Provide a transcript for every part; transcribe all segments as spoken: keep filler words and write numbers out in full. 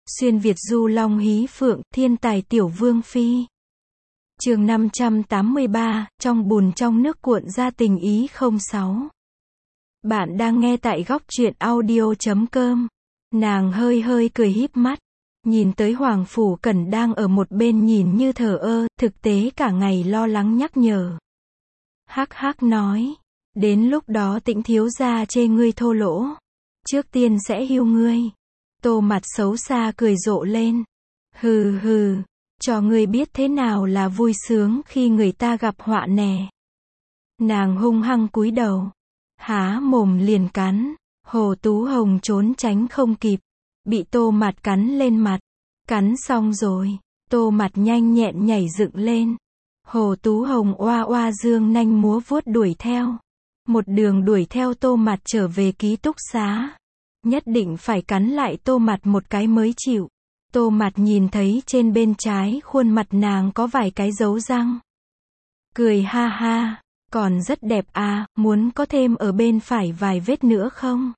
Xuyên Việt du long hí phượng, thiên tài tiểu vương phi. Chương năm trăm tám mươi ba, trong bùn trong nước cuộn ra tình ý không sáu. Bạn đang nghe tại góc truyện audio chấm com. Nàng hơi hơi cười híp mắt, nhìn tới Hoàng Phủ Cẩn đang ở một bên nhìn như thờ ơ, thực tế cả ngày lo lắng nhắc nhở. Hắc hắc nói, đến lúc đó Tĩnh thiếu gia chê ngươi thô lỗ, trước tiên sẽ hưu ngươi. Tô mặt xấu xa cười rộ lên. Hừ hừ, cho ngươi biết thế nào là vui sướng khi người ta gặp họa nè. Nàng hung hăng cúi đầu, há mồm liền cắn. Hồ Tú Hồng trốn tránh không kịp, bị Tô mặt cắn lên mặt. Cắn xong rồi, Tô mặt nhanh nhẹn nhảy dựng lên. Hồ Tú Hồng oa oa dương nanh múa vuốt đuổi theo. Một đường đuổi theo Tô mặt trở về ký túc xá. Nhất định phải cắn lại Tô mặt một cái mới chịu. Tô mặt nhìn thấy trên bên trái khuôn mặt nàng có vài cái dấu răng. Cười ha ha, còn rất đẹp à, muốn có thêm ở bên phải vài vết nữa không?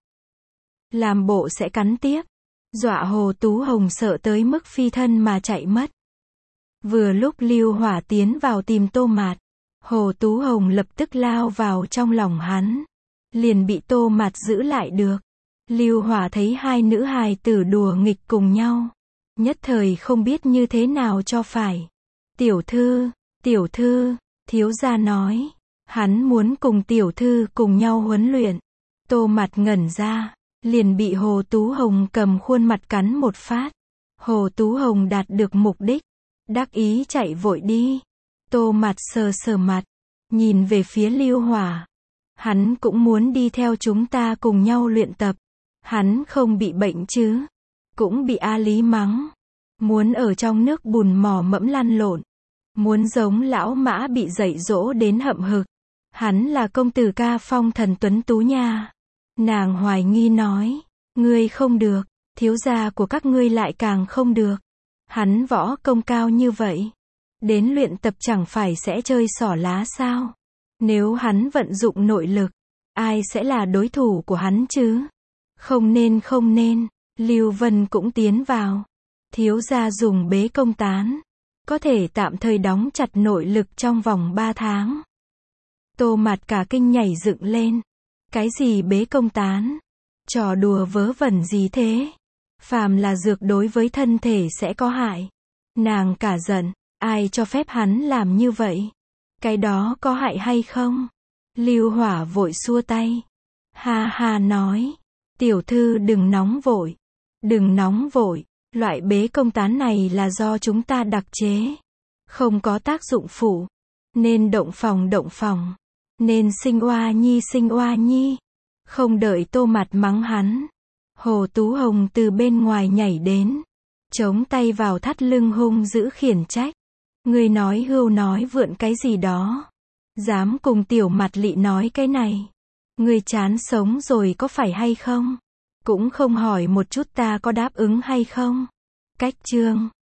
Làm bộ sẽ cắn tiếp. Dọa Hồ Tú Hồng sợ tới mức phi thân mà chạy mất. Vừa lúc Lưu Hỏa tiến vào tìm Tô mạt, Hồ Tú Hồng lập tức lao vào trong lòng hắn. Liền bị Tô mạt giữ lại được. Lưu Hỏa thấy hai nữ hài tử đùa nghịch cùng nhau, nhất thời không biết như thế nào cho phải. Tiểu thư, tiểu thư, thiếu gia nói, hắn muốn cùng tiểu thư cùng nhau huấn luyện. Tô mặt ngẩn ra, liền bị Hồ Tú Hồng cầm khuôn mặt cắn một phát. Hồ Tú Hồng đạt được mục đích, đắc ý chạy vội đi. Tô mặt sờ sờ mặt, nhìn về phía Lưu Hỏa. Hắn cũng muốn đi theo chúng ta cùng nhau luyện tập. Hắn không bị bệnh chứ? Cũng bị A Lý mắng. Muốn ở trong nước bùn mò mẫm lăn lộn. Muốn giống lão mã bị dạy dỗ đến hậm hực. Hắn là công tử ca phong thần tuấn tú nha. Nàng hoài nghi nói, ngươi không được, thiếu gia của các ngươi lại càng không được. Hắn võ công cao như vậy, đến luyện tập chẳng phải sẽ chơi xỏ lá sao? Nếu hắn vận dụng nội lực, ai sẽ là đối thủ của hắn chứ? Không nên không nên, Lưu Vân cũng tiến vào. Thiếu gia dùng bế công tán, có thể tạm thời đóng chặt nội lực trong vòng ba tháng. Tô mặt cả kinh nhảy dựng lên. Cái gì bế công tán? Trò đùa vớ vẩn gì thế? Phàm là dược đối với thân thể sẽ có hại. Nàng cả giận, ai cho phép hắn làm như vậy? Cái đó có hại hay không? Lưu Hỏa vội xua tay. Ha ha nói, tiểu thư đừng nóng vội. Đừng nóng vội, loại bế công tán này là do chúng ta đặc chế. Không có tác dụng phụ. Nên động phòng động phòng. Nên sinh oa nhi sinh oa nhi. Không đợi Tô mặt mắng hắn, Hồ Tú Hồng từ bên ngoài nhảy đến, chống tay vào thắt lưng hung dữ khiển trách. Ngươi nói hưu nói vượn cái gì đó? Dám cùng tiểu mặt lị nói cái này? Ngươi chán sống rồi có phải hay không? Cũng không hỏi một chút ta có đáp ứng hay không? Cách chương